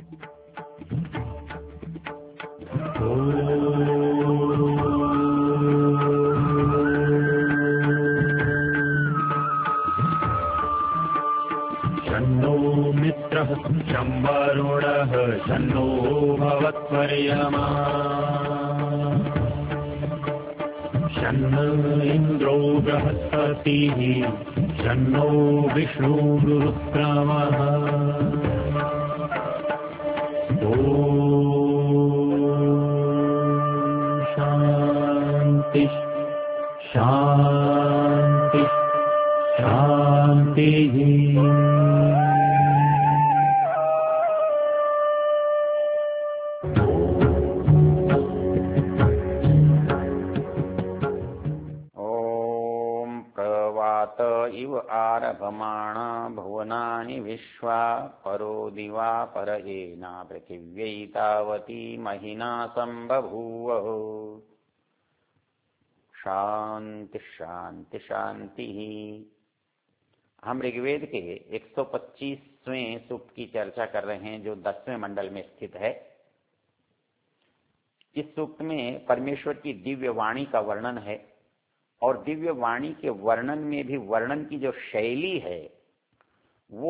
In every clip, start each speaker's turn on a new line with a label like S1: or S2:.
S1: शन्नो मित्रः शं वरुणः शन्नो भवत्वर्यमा शन्न इन्द्रो बृहस्पतिः शन्नो विष्णुरुक्रमः शांति शांति शांति।
S2: इव आरभमाणा भुवनानि विश्वा परो दिवा पर एना पृथिव्यै तावती महिना संबभूव। शांति शांति शांति। हम ऋग्वेद के 125वें सूक्त की चर्चा कर रहे हैं जो 10वें मंडल में स्थित है। इस सूक्त में परमेश्वर की दिव्य वाणी का वर्णन है और दिव्य वाणी के वर्णन में भी वर्णन की जो शैली है वो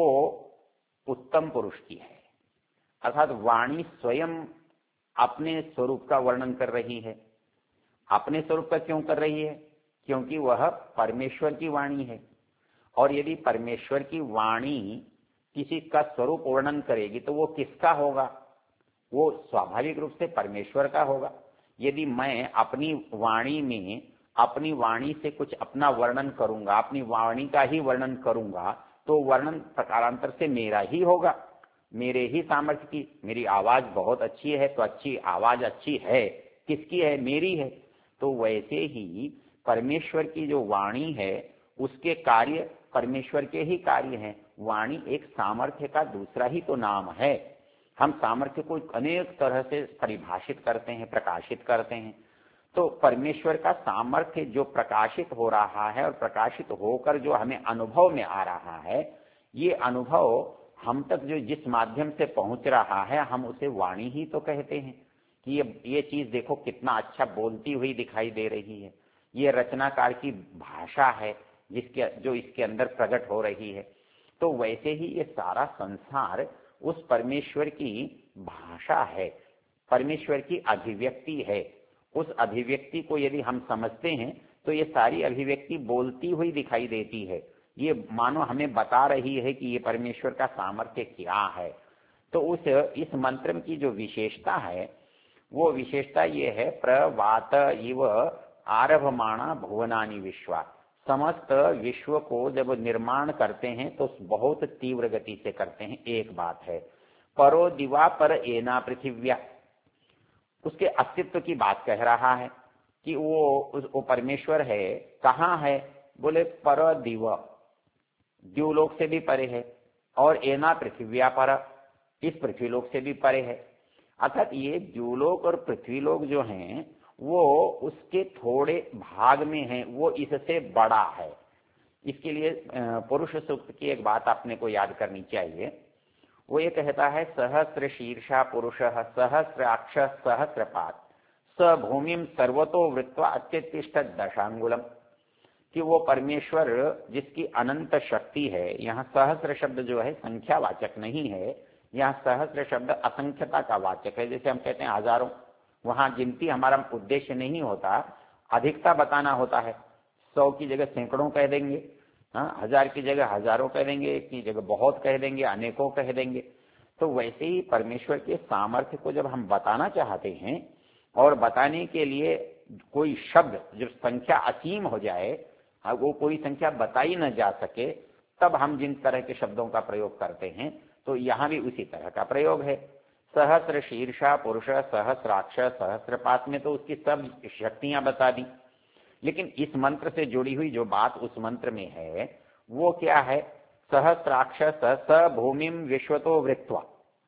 S2: उत्तम पुरुष की है, अर्थात वाणी स्वयं अपने स्वरूप का वर्णन कर रही है। अपने स्वरूप का क्यों कर रही है? क्योंकि वह परमेश्वर की वाणी है, और यदि परमेश्वर की वाणी किसी का स्वरूप वर्णन करेगी तो वो किसका होगा? वो स्वाभाविक रूप से परमेश्वर का होगा। यदि मैं अपनी वाणी में अपनी वाणी से कुछ अपना वर्णन करूंगा, अपनी वाणी का ही वर्णन करूंगा, तो वर्णन प्रकारांतर से मेरा ही होगा, मेरे ही सामर्थ्य की। मेरी आवाज बहुत अच्छी है तो अच्छी आवाज अच्छी है, किसकी है? मेरी है। तो वैसे ही परमेश्वर की जो वाणी है उसके कार्य परमेश्वर के ही कार्य हैं। वाणी एक सामर्थ्य का दूसरा ही तो नाम है। हम सामर्थ्य को अनेक तरह से परिभाषित करते हैं, प्रकाशित करते हैं। तो परमेश्वर का सामर्थ्य जो प्रकाशित हो रहा है और प्रकाशित होकर जो हमें अनुभव में आ रहा है, ये अनुभव हम तक जो जिस माध्यम से पहुंच रहा है हम उसे वाणी ही तो कहते हैं कि ये चीज देखो कितना अच्छा बोलती हुई दिखाई दे रही है। ये रचनाकार की भाषा है जो इसके अंदर प्रकट हो रही है। तो वैसे ही ये सारा संसार उस परमेश्वर की भाषा है, परमेश्वर की अभिव्यक्ति है। उस अभिव्यक्ति को यदि हम समझते हैं तो ये सारी अभिव्यक्ति बोलती हुई दिखाई देती है। ये मानो हमें बता रही है कि ये परमेश्वर का सामर्थ्य क्या है। तो इस मंत्र की जो विशेषता है वो विशेषता ये है, प्रवात इव आरभमाणा भुवनानि विश्वा। समस्त विश्व को जब निर्माण करते हैं तो बहुत तीव्र गति से करते हैं। एक बात है, परो दिवा पर एना पृथिव्या, उसके अस्तित्व की बात कह रहा है कि वो परमेश्वर है। कहाँ है? बोले पर दिव, द्यूलोक से भी परे है, और एना पृथिव्या पर, इस पृथ्वीलोक से भी परे है। अर्थात ये द्यूलोक और पृथ्वीलोक जो हैं वो उसके थोड़े भाग में है, वो इससे बड़ा है। इसके लिए पुरुष सूक्त की एक बात आपने को याद करनी चाहिए। वो ये कहता है, सहस्र शीर्षा पुरुषः सहस्राक्ष सहस्रपात स भूमिम सर्वतो वृत्वा अत्यतिष्ठत् दशांगुलम, कि वो परमेश्वर जिसकी अनंत शक्ति है। यहाँ सहस्र शब्द जो है संख्यावाचक नहीं है, यहाँ सहस्र शब्द असंख्यता का वाचक है। जैसे हम कहते हैं हजारों, वहां गिनती हमारा उद्देश्य नहीं होता, अधिकता बताना होता है। 100 की जगह सैकड़ों कह देंगे, 1000 की जगह हजारों कह देंगे, एक की जगह बहुत कह देंगे, अनेकों कह देंगे। तो वैसे ही परमेश्वर के सामर्थ्य को जब हम बताना चाहते हैं और बताने के लिए कोई शब्द जब संख्या असीम हो जाए, वो कोई संख्या बताई न जा सके, तब हम जिन तरह के शब्दों का प्रयोग करते हैं, तो यहाँ भी उसी तरह का प्रयोग है। सहस्र शीर्षा पुरुष सहस्राक्ष सहस्रपात में तो उसकी सब शक्तियां बता दी, लेकिन इस मंत्र से जुड़ी हुई जो बात उस मंत्र में है वो क्या है? सहस्राक्ष स भूमिम विश्वतो वृत्वा,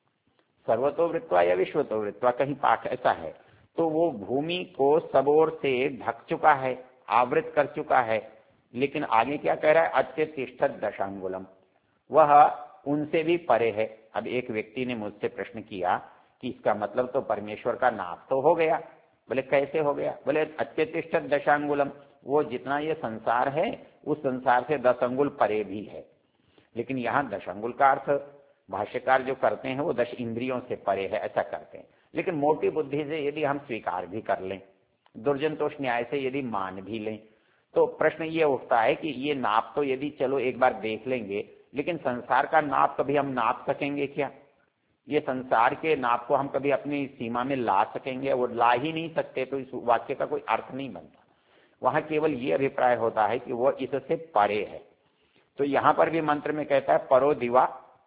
S2: सर्वतो वृत्वा या विश्वतो वृत्वा, कहीं पाठ ऐसा है। तो वो भूमि को सब ओर से ढक चुका है, आवृत कर चुका है। लेकिन आगे क्या कह रहा है? अत्यतिष्ठत् दशांगुलम, वह उनसे भी परे है। अब एक व्यक्ति ने मुझसे प्रश्न किया कि इसका मतलब तो परमेश्वर का नाप तो हो गया। बोले कैसे हो गया? बोले अत्यतिष्ठत दशांगुलम, वो जितना ये संसार है उस संसार से 10 अंगुल परे भी है। लेकिन यहाँ 10 अंगुल का अर्थ भाष्यकार जो करते हैं वो 10 इंद्रियों से परे है, ऐसा करते हैं। लेकिन मोटी बुद्धि से यदि हम स्वीकार भी कर लें, दुर्जनतोष न्याय से यदि मान भी लें, तो प्रश्न ये उठता है कि ये नाप तो यदि चलो एक बार देख लेंगे, लेकिन संसार का नाप कभी हम नाप सकेंगे क्या? ये संसार के नाप को हम कभी अपनी सीमा में ला सकेंगे? वो ला ही नहीं सकते, तो इस वाक्य का कोई अर्थ नहीं बनता। वहां केवल ये अभिप्राय होता है कि वो इससे परे है। तो यहां पर भी मंत्र में कहता है परो दिवा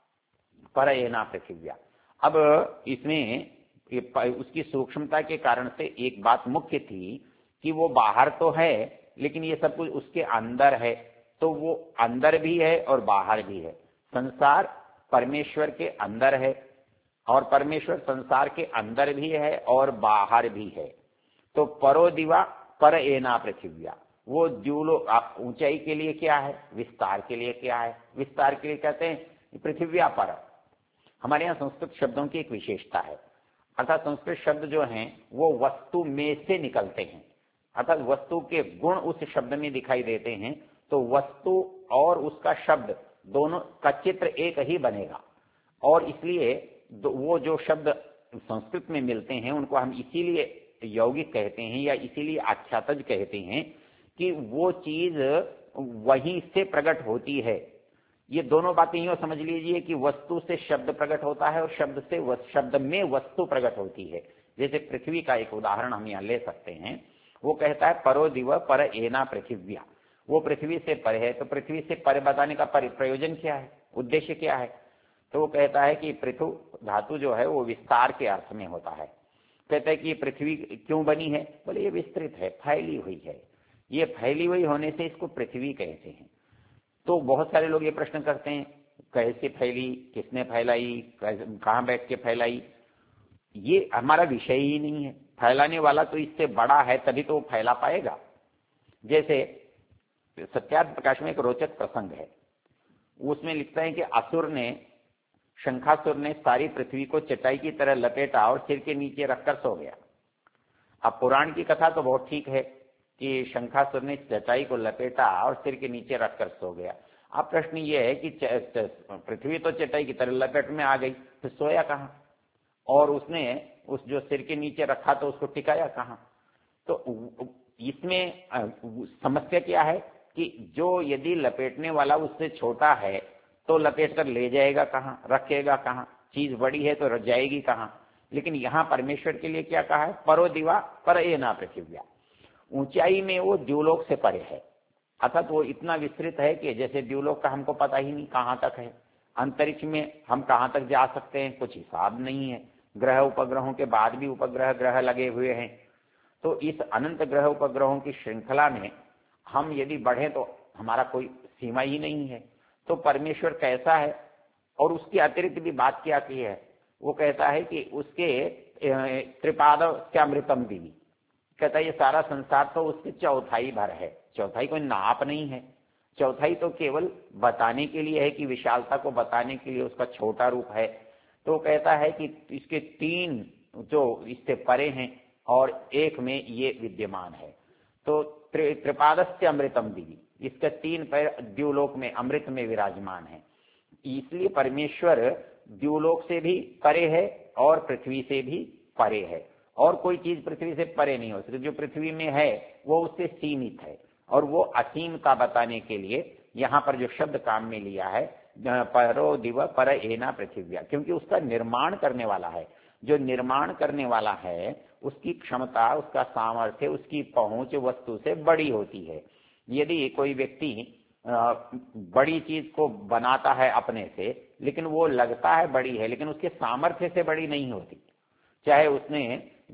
S2: पर एना पृथिव्या। अब इसमें उसकी सूक्ष्मता के कारण से एक बात मुख्य थी कि वो बाहर तो है लेकिन ये सब कुछ उसके अंदर है, तो वो अंदर भी है और बाहर भी है। संसार परमेश्वर के अंदर है और परमेश्वर संसार के अंदर भी है और बाहर भी है। तो परो दिवा पर एना पृथिव्या, वो द्यूलोक आप ऊंचाई के लिए क्या है, विस्तार के लिए क्या है? विस्तार के लिए कहते हैं पृथिव्या पर। हमारे यहाँ संस्कृत शब्दों की एक विशेषता है, अर्थात संस्कृत शब्द जो हैं वो वस्तु में से निकलते हैं, अर्थात वस्तु के गुण उस शब्द में दिखाई देते हैं। तो वस्तु और उसका शब्द दोनों का चित्र एक ही बनेगा, और इसलिए वो जो शब्द संस्कृत में मिलते हैं उनको हम इसीलिए यौगिक कहते हैं या इसीलिए आख्यातज कहते हैं कि वो चीज वहीं से प्रकट होती है। ये दोनों बातें यूं समझ लीजिए कि वस्तु से शब्द प्रकट होता है और शब्द से शब्द में वस्तु प्रकट होती है। जैसे पृथ्वी का एक उदाहरण हम यहाँ ले सकते हैं। वो कहता है परो दिव पर एना पृथिव्या, वो पृथ्वी से पर है। तो पृथ्वी से पर बताने का प्रयोजन क्या है, उद्देश्य क्या है? तो वो कहता है कि पृथु धातु जो है वो विस्तार के अर्थ में होता है। कहता है कि ये पृथ्वी क्यों बनी है? बोले ये विस्तृत है, फैली हुई है। ये फैली हुई होने से इसको पृथ्वी कहते हैं। तो बहुत सारे लोग ये प्रश्न करते हैं कैसे फैली, किसने फैलाई, कहाँ बैठ के फैलाई? ये हमारा विषय ही नहीं है। फैलाने वाला तो इससे बड़ा है, तभी तो वो फैला पाएगा। जैसे सत्यार्थ प्रकाश में एक रोचक प्रसंग है, उसमें लिखता है कि असुर ने, शंखासुर ने सारी पृथ्वी को चटाई की तरह लपेटा और सिर के नीचे रखकर सो गया। अब पुराण की कथा तो बहुत ठीक है कि शंखासुर ने चटाई को लपेटा और सिर के नीचे रखकर सो गया। अब प्रश्न ये है कि पृथ्वी तो चटाई की तरह लपेट में आ गई, फिर सोया कहां? और उसने उस जो सिर के नीचे रखा तो उसको टिकाया कहां? तो इसमें समस्या क्या है कि जो यदि लपेटने वाला उससे छोटा है तो लपेट कर ले जाएगा कहां, रखेगा कहां? चीज बड़ी है तो रख जाएगी कहां? लेकिन यहां परमेश्वर के लिए क्या कहा है? परो दिवा पर एना पृथिव्या, ऊंचाई में वो द्यूलोक से परे है, अर्थात वो इतना विस्तृत है कि जैसे द्यूलोक का हमको पता ही नहीं कहां तक है। अंतरिक्ष में हम कहां तक जा सकते हैं कुछ हिसाब नहीं है। ग्रह उपग्रहों के बाद भी उपग्रह ग्रह लगे हुए हैं। तो इस अनंत ग्रह उपग्रहों की श्रृंखला में हम यदि बढ़े तो हमारा कोई सीमा ही नहीं है। तो परमेश्वर कैसा है? और उसके अतिरिक्त भी बात क्या की है? वो कहता है कि उसके त्रिपाद के अमृतम भी, कहता है ये सारा संसार तो उसके चौथाई भर है। चौथाई कोई नाप नहीं है, चौथाई तो केवल बताने के लिए है कि विशालता को बताने के लिए उसका छोटा रूप है। तो कहता है कि इसके 3 जो इससे परे हैं और एक में ये विद्यमान है। तो त्रिपादस्य अमृतम दिवी, इसका 3 पैर द्यूलोक में अमृत में विराजमान है। इसलिए परमेश्वर द्यूलोक से भी परे है और पृथ्वी से भी परे है, और कोई चीज पृथ्वी से परे नहीं हो सकती। जो पृथ्वी में है वो उससे सीमित है, और वो असीमता बताने के लिए यहाँ पर जो शब्द काम में लिया है परो दिव पर एना पृथिव्या, क्योंकि उसका निर्माण करने वाला है। जो निर्माण करने वाला है उसकी क्षमता, उसका सामर्थ्य, उसकी पहुंच वस्तु से बड़ी होती है। यदि कोई व्यक्ति बड़ी चीज को बनाता है अपने से, लेकिन वो लगता है बड़ी है लेकिन उसके सामर्थ्य से बड़ी नहीं होती। चाहे उसने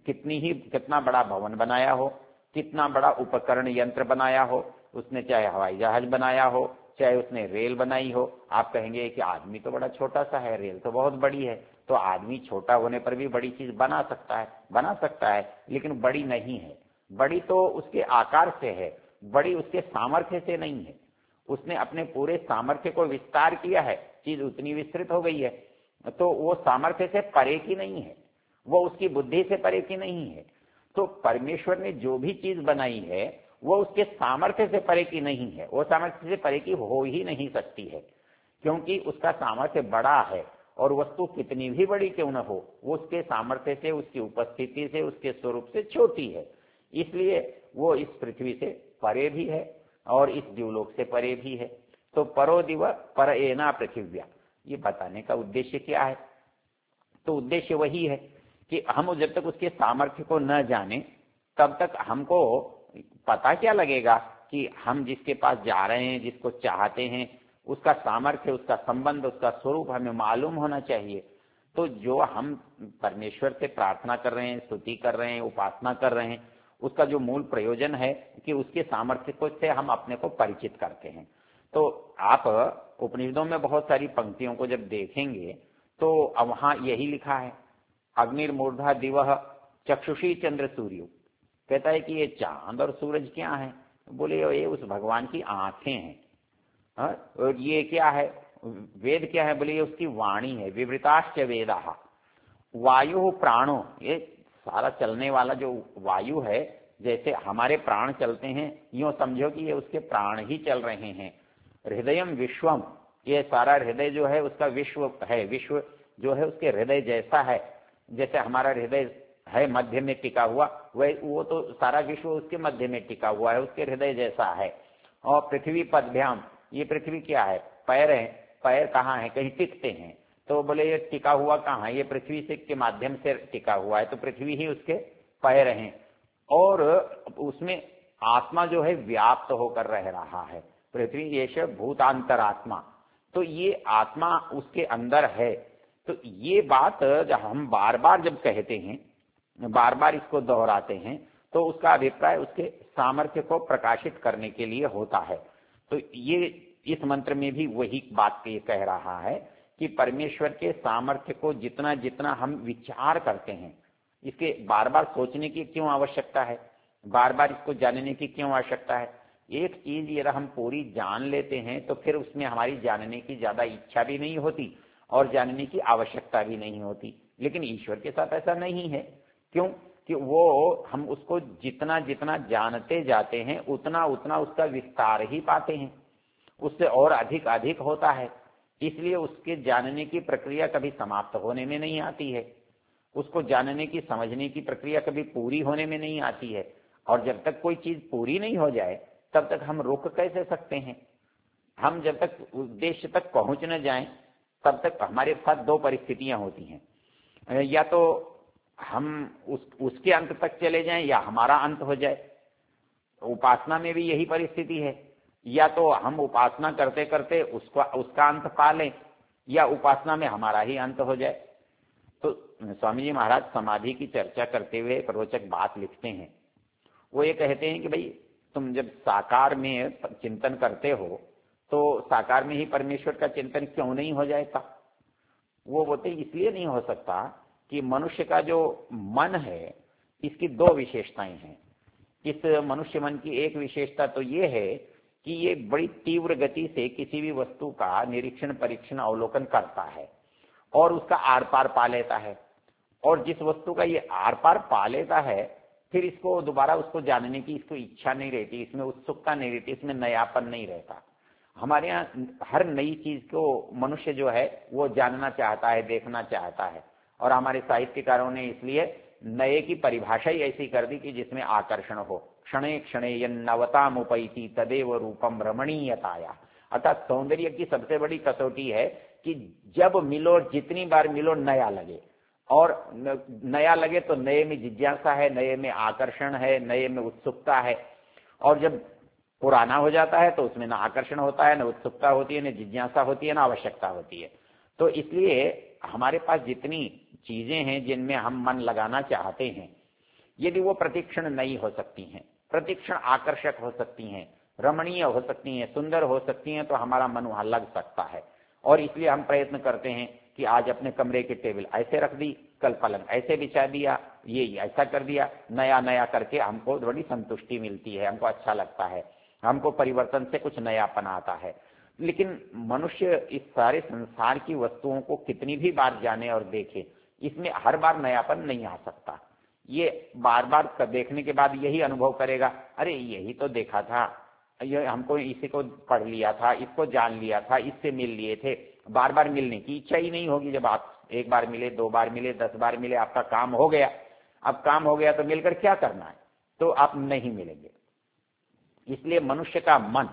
S2: कितना बड़ा भवन बनाया हो, कितना बड़ा उपकरण यंत्र बनाया हो, उसने चाहे हवाई जहाज बनाया हो, चाहे उसने रेल बनाई हो, आप कहेंगे कि आदमी तो बड़ा छोटा सा है, रेल तो बहुत बड़ी है। तो आदमी छोटा होने पर भी बड़ी चीज बना सकता है, लेकिन बड़ी नहीं है। बड़ी तो उसके आकार से है, बड़ी उसके सामर्थ्य से नहीं है। उसने अपने पूरे सामर्थ्य को विस्तार किया है, चीज उतनी विस्तृत हो गई है। तो वो सामर्थ्य से परे की नहीं है, वो उसकी बुद्धि से परे की नहीं है। तो परमेश्वर ने जो भी चीज बनाई है वो उसके सामर्थ्य से परे की नहीं है, वो सामर्थ्य से परे की हो ही नहीं सकती है, क्योंकि उसका सामर्थ्य बड़ा है और वस्तु कितनी भी बड़ी क्यों न हो वो उसके सामर्थ्य से, उसकी उपस्थिति से, उसके स्वरूप से छोटी है। इसलिए वो इस पृथ्वी से परे भी है और इस द्युलोक से परे भी है। तो परो दिव पर एना पृथिव्या, ये बताने का उद्देश्य क्या है? तो उद्देश्य वही है कि हम जब तक उसके सामर्थ्य को न जाने तब तक हमको पता क्या लगेगा कि हम जिसके पास जा रहे हैं, जिसको चाहते हैं, उसका सामर्थ्य, उसका संबंध, उसका स्वरूप हमें मालूम होना चाहिए। तो जो हम परमेश्वर से प्रार्थना कर रहे हैं, स्तुति कर रहे हैं, उपासना कर रहे हैं, उसका जो मूल प्रयोजन है कि उसके सामर्थ्य को से हम अपने को परिचित करते हैं। तो आप उपनिषदों में बहुत सारी पंक्तियों को जब देखेंगे तो वहां यही लिखा है, अग्निर्मूर्धा दिवह चक्षुषी चंद्र सूर्य। कहता है कि ये चांद और सूरज क्या है? बोले ये उस भगवान की आंखें हैं। और ये क्या है? वेद क्या है? बोले ये उसकी वाणी है। विवृताश्च वेदाः, वायु प्राणो, ये सारा चलने वाला जो वायु है, जैसे हमारे प्राण चलते हैं यूं समझो कि ये उसके प्राण ही चल रहे हैं। हृदयम विश्वम, ये सारा हृदय जो है उसका विश्व है, विश्व जो है उसके हृदय जैसा है। जैसे हमारा हृदय है मध्य में टिका हुआ, वह वो तो सारा विश्व उसके मध्य में टिका हुआ है, उसके हृदय जैसा है। और पृथ्वी पदभ्याम, ये पृथ्वी क्या है? पैर है। पैर कहाँ है? कहीं टिकते हैं। तो बोले ये टिका हुआ कहाँ है? ये पृथ्वी से के माध्यम से टिका हुआ है, तो पृथ्वी ही उसके पैर हैं। और उसमें आत्मा जो है व्याप्त होकर रह रहा है। पृथ्वी ये भूतांतरात्मा, तो ये आत्मा उसके अंदर है। तो ये बात जब हम बार बार जब कहते हैं, बार बार इसको दोहराते हैं, तो उसका अभिप्राय उसके सामर्थ्य को प्रकाशित करने के लिए होता है। तो ये इस मंत्र में भी वही बात ये कह रहा है कि परमेश्वर के सामर्थ्य को जितना जितना हम विचार करते हैं, इसके बार बार सोचने की क्यों आवश्यकता है, बार बार इसको जानने की क्यों आवश्यकता है? एक चीज यदि हम पूरी जान लेते हैं तो फिर उसमें हमारी जानने की ज्यादा इच्छा भी नहीं होती और जानने की आवश्यकता भी नहीं होती। लेकिन ईश्वर के साथ ऐसा नहीं है। क्यों? कि वो हम उसको जितना जितना जानते जाते हैं उतना उतना उसका विस्तार ही पाते हैं, उससे और अधिक अधिक होता है। इसलिए उसके जानने की प्रक्रिया कभी समाप्त होने में नहीं आती है, उसको जानने की, समझने की प्रक्रिया कभी पूरी होने में नहीं आती है। और जब तक कोई चीज पूरी नहीं हो जाए तब तक हम रोक कैसे सकते हैं? हम जब तक उद्देश्य तक पहुंच न जाएं तब तक हमारे साथ दो परिस्थितियां होती हैं, या तो हम उसके अंत तक चले जाएं या हमारा अंत हो जाए। उपासना में भी यही परिस्थिति है, या तो हम उपासना करते करते उसका अंत पा लें या उपासना में हमारा ही अंत हो जाए। तो स्वामी जी महाराज समाधि की चर्चा करते हुए एक रोचक बात लिखते हैं। वो ये कहते हैं कि भाई तुम जब साकार में चिंतन करते हो तो साकार में ही परमेश्वर का चिंतन क्यों नहीं हो जाएगा? वो बोलते इसलिए नहीं हो सकता कि मनुष्य का जो मन है इसकी दो विशेषताएं हैं। इस मनुष्य मन की एक विशेषता तो ये है कि ये बड़ी तीव्र गति से किसी भी वस्तु का निरीक्षण, परीक्षण, अवलोकन करता है और उसका आर पार पा लेता है। और जिस वस्तु का ये आर पार पा लेता है फिर इसको दोबारा उसको जानने की इसको इच्छा नहीं रहती, इसमें उत्सुकता नहीं रहती, इसमें नयापन नहीं रहता। हमारे यहाँ हर नई चीज को मनुष्य जो है वो जानना चाहता है, देखना चाहता है। और हमारे साहित्यकारों ने इसलिए नए की परिभाषा ही ऐसी कर दी कि जिसमें आकर्षण हो। क्षणे क्षणे यन्नवताम उपैति तदेव रूपम रमणीयताया। अर्थात सौंदर्य की सबसे बड़ी कसौटी है कि जब मिलो, जितनी बार मिलो, नया लगे। और नया लगे तो नए में जिज्ञासा है, नए में आकर्षण है, नए में उत्सुकता है। और जब पुराना हो जाता है तो उसमें ना आकर्षण होता है, ना उत्सुकता होती है, ना जिज्ञासा होती है, ना आवश्यकता होती है। तो इसलिए हमारे पास जितनी चीजें हैं जिनमें हम मन लगाना चाहते हैं, यदि वो प्रतिक्षण नई हो सकती हैं, प्रतिक्षण आकर्षक हो सकती हैं, रमणीय हो सकती हैं, सुंदर हो सकती हैं, तो हमारा मन वहां लग सकता है। और इसलिए हम प्रयत्न करते हैं कि आज अपने कमरे की टेबल ऐसे रख दी, कल पलंग ऐसे बिछा दिया, ये ऐसा कर दिया, नया नया करके हमको बड़ी संतुष्टि मिलती है, हमको अच्छा लगता है, हमको परिवर्तन से कुछ नयापन आता है। लेकिन मनुष्य इस सारे संसार की वस्तुओं को कितनी भी बार जाने और देखे, इसमें हर बार नयापन नहीं आ सकता। ये बार बार देखने के बाद यही अनुभव करेगा, अरे यही तो देखा था, ये हमको इसी को पढ़ लिया था, इसको जान लिया था, इससे मिल लिए थे। बार बार मिलने की इच्छा ही नहीं होगी। जब आप एक बार मिले, 2 बार मिले, 10 बार मिले, आपका काम हो गया। अब काम हो गया तो मिलकर क्या करना है, तो आप नहीं मिलेंगे। इसलिए मनुष्य का मन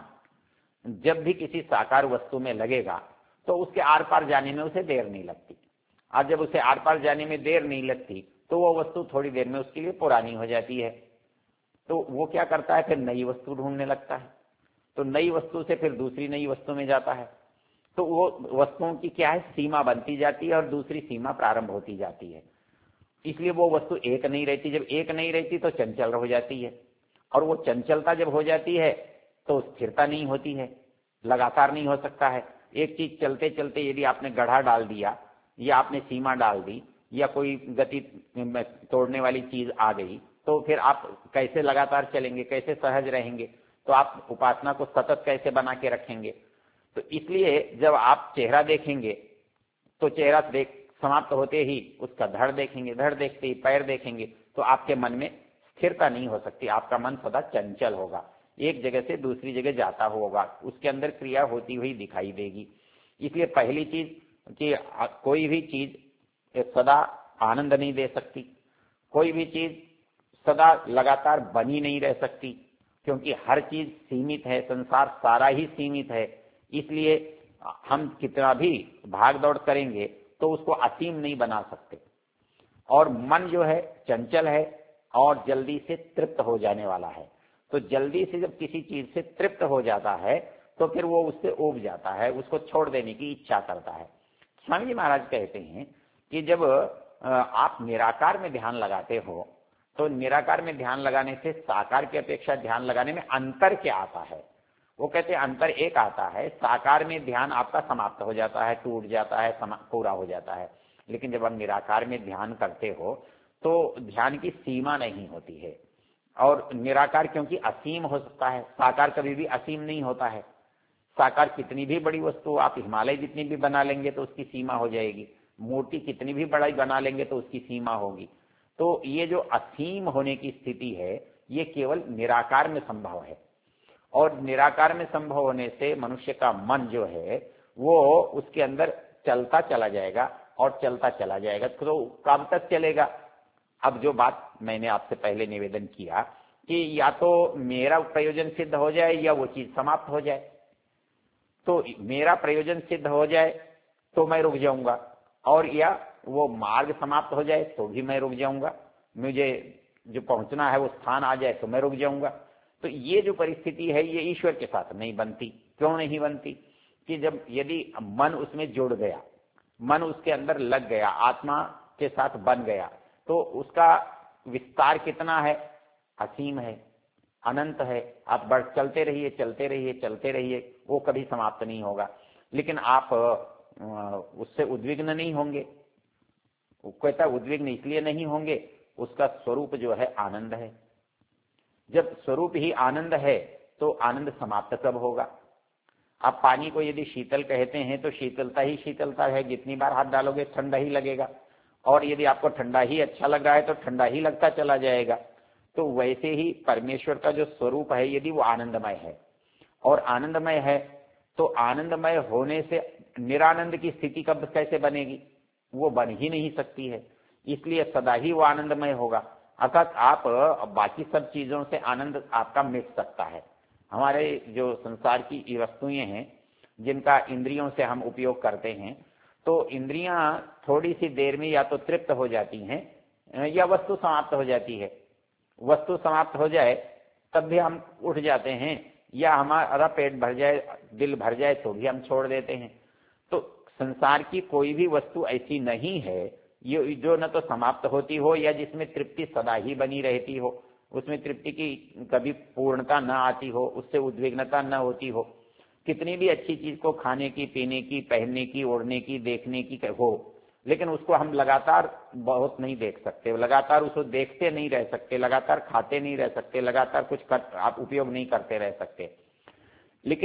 S2: जब भी किसी साकार वस्तु में लगेगा तो उसके आर पार जाने में उसे देर नहीं लगती। और जब उसे आर पार जाने में देर नहीं लगती तो वो वस्तु थोड़ी देर में उसके लिए पुरानी हो जाती है। तो वो क्या करता है, फिर नई वस्तु ढूंढने लगता है। तो नई वस्तु से फिर दूसरी नई वस्तु में जाता है। तो वो वस्तुओं की क्या है, सीमा बनती जाती है और दूसरी सीमा प्रारंभ होती जाती है। इसलिए वो वस्तु एक नहीं रहती। जब एक नहीं रहती तो चंचल हो जाती है, और वो चंचलता जब हो जाती है तो स्थिरता नहीं होती है, लगातार नहीं हो सकता है। एक चीज चलते चलते यदि आपने गढ़ा डाल दिया या आपने सीमा डाल दी या कोई गति तोड़ने वाली चीज आ गई, तो फिर आप कैसे लगातार चलेंगे, कैसे सहज रहेंगे, तो आप उपासना को सतत कैसे बना के रखेंगे। तो इसलिए जब आप चेहरा देखेंगे तो चेहरा देख समाप्त होते ही उसका धड़ देखेंगे, धड़ देखते ही पैर देखेंगे, तो आपके मन में स्थिरता नहीं हो सकती। आपका मन सदा चंचल होगा, एक जगह से दूसरी जगह जाता होगा, उसके अंदर क्रिया होती हुई दिखाई देगी। इसलिए पहली चीज कि कोई भी चीज सदा आनंद नहीं दे सकती, कोई भी चीज सदा लगातार बनी नहीं रह सकती, क्योंकि हर चीज सीमित है, संसार सारा ही सीमित है। इसलिए हम कितना भी भाग दौड़ करेंगे तो उसको असीम नहीं बना सकते। और मन जो है चंचल है और जल्दी से तृप्त हो जाने वाला है। तो जल्दी से जब किसी चीज से तृप्त हो जाता है तो फिर वो उससे ऊब जाता है, उसको छोड़ देने की इच्छा करता है। स्वामी जी महाराज कहते हैं कि जब आप निराकार में ध्यान लगाते हो तो निराकार में ध्यान लगाने से साकार की अपेक्षा ध्यान लगाने में अंतर क्या आता है। वो कहते हैं अंतर एक आता है, साकार में ध्यान आपका समाप्त हो जाता है, टूट जाता है, पूरा हो जाता है। लेकिन जब आप निराकार में ध्यान करते हो तो ध्यान की सीमा नहीं होती है। और निराकार क्योंकि असीम हो सकता है, साकार कभी भी असीम नहीं होता है। साकार कितनी भी बड़ी वस्तु आप हिमालय जितनी भी बना लेंगे तो उसकी सीमा हो जाएगी, मूर्ति कितनी भी बड़ी बना लेंगे तो उसकी सीमा होगी। तो ये जो असीम होने की स्थिति है ये केवल निराकार में संभव है। और निराकार में संभव होने से मनुष्य का मन जो है वो उसके अंदर चलता चला जाएगा और चलता चला जाएगा। तो कब तक चलेगा। अब जो बात मैंने आपसे पहले निवेदन किया कि या तो मेरा प्रयोजन सिद्ध हो जाए या वो चीज समाप्त हो जाए। तो मेरा प्रयोजन सिद्ध हो जाए तो मैं रुक जाऊंगा, और या वो मार्ग समाप्त हो जाए तो भी मैं रुक जाऊंगा, मुझे जो पहुंचना है वो स्थान आ जाए तो मैं रुक जाऊंगा। तो ये जो परिस्थिति है ये ईश्वर के साथ नहीं बनती। क्यों नहीं बनती कि जब यदि मन उसमें जुड़ गया, मन उसके अंदर लग गया, आत्मा के साथ बन गया, तो उसका विस्तार कितना है, असीम है, अनंत है। आप बढ़ चलते रहिए चलते रहिए चलते रहिए, वो कभी समाप्त नहीं होगा। लेकिन आप उससे उद्विग्न नहीं होंगे। वो कहता उद्विग्न इसलिए नहीं होंगे, उसका स्वरूप जो है आनंद है। जब स्वरूप ही आनंद है तो आनंद समाप्त कब होगा। आप पानी को यदि शीतल कहते हैं तो शीतलता ही शीतलता है, जितनी बार हाथ डालोगे ठंडा ही लगेगा। और यदि आपको ठंडा ही अच्छा लग रहा है तो ठंडा ही लगता चला जाएगा। तो वैसे ही परमेश्वर का जो स्वरूप है यदि वो आनंदमय है और आनंदमय है तो आनंदमय होने से निरानंद की स्थिति कब कैसे बनेगी, वो बन ही नहीं सकती है। इसलिए सदा ही वो आनंदमय होगा। अर्थात आप बाकी सब चीजों से आनंद आपका मिट सकता है। हमारे जो संसार की वस्तुएं हैं जिनका इंद्रियों से हम उपयोग करते हैं, तो इंद्रियां थोड़ी सी देर में या तो तृप्त हो जाती हैं या वस्तु समाप्त हो जाती है। वस्तु समाप्त हो जाए तब भी हम उठ जाते हैं, या हमारा पेट भर जाए, दिल भर जाए तो भी हम छोड़ देते हैं। तो संसार की कोई भी वस्तु ऐसी नहीं है ये जो न तो समाप्त होती हो या जिसमें तृप्ति सदा ही बनी रहती हो, उसमें तृप्ति की कभी पूर्णता न आती हो, उससे उद्विग्नता न होती हो। कितनी भी अच्छी चीज को खाने की, पीने की, पहनने की, ओढ़ने की, देखने की हो, लेकिन उसको हम लगातार बहुत नहीं देख सकते, लगातार उसको देखते नहीं रह सकते, लगातार खाते नहीं रह सकते, लगातार कुछ आप उपयोग नहीं करते रह सकते। लेकिन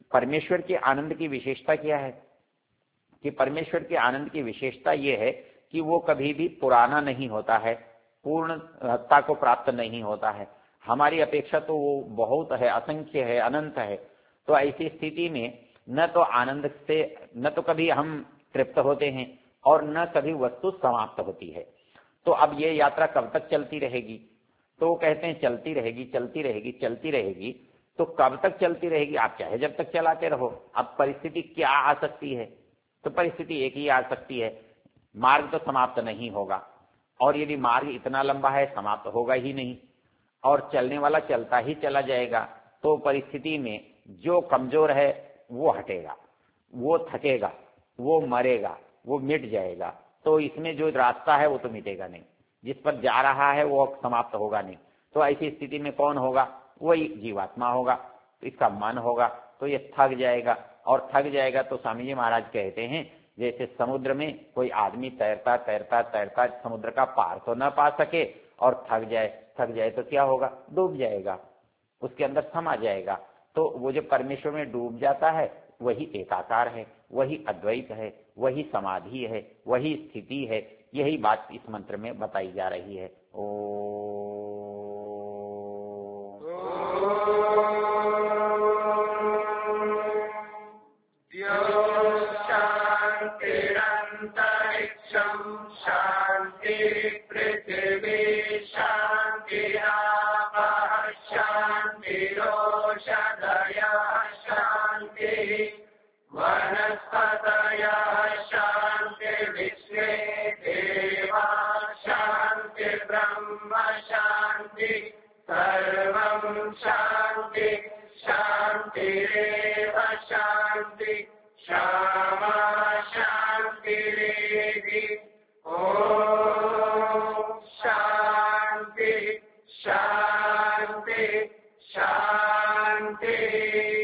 S2: परमेश्वर के आनंद की विशेषता क्या है कि परमेश्वर के आनंद की विशेषता ये है कि वो कभी भी पुराना नहीं होता है, पूर्णता को प्राप्त नहीं होता है। हमारी अपेक्षा तो वो बहुत है, असंख्य है, अनंत है। तो ऐसी स्थिति में न तो आनंद से न तो कभी हम तृप्त होते हैं और न कभी वस्तु समाप्त होती है। तो अब ये यात्रा कब तक चलती रहेगी? तो कहते हैं चलती रहेगी, चलती रहेगी, चलती रहेगी। तो कब तक चलती रहेगी? आप चाहे जब तक चलाते रहो। अब परिस्थिति क्या आ सकती है? तो परिस्थिति एक ही आ सकती है, मार्ग तो समाप्त नहीं होगा। और यदि मार्ग इतना लंबा है, समाप्त होगा ही नहीं और चलने वाला चलता ही चला जाएगा। तो परिस्थिति में जो कमजोर है वो हटेगा, वो थकेगा, वो मरेगा, वो मिट जाएगा। तो इसमें जो रास्ता है वो तो मिटेगा नहीं, जिस पर जा रहा है वो समाप्त होगा नहीं। तो ऐसी स्थिति में कौन होगा? वही जीवात्मा होगा, तो इसका मन होगा। तो ये थक जाएगा और थक जाएगा तो स्वामी जी महाराज कहते हैं जैसे समुद्र में कोई आदमी तैरता तैरता तैरता समुद्र का पार तो न पा सके और थक जाए तो क्या होगा? डूब जाएगा, उसके अंदर समा जाएगा। तो वो जो परमेश्वर में डूब जाता है वही एकाकार है, वही अद्वैत है, वही समाधि है, वही स्थिति है। यही बात इस मंत्र में बताई जा रही है।
S3: शांति पृथ्वी शांति शांतिरोषधयः शांति वनस्पतयः शांति विश्वे देवा शांति ब्रह्म शांति सर्वं शांति शांतिरेव शांति क्षमा शांतिरेधि। ओम शांति शांति शांति।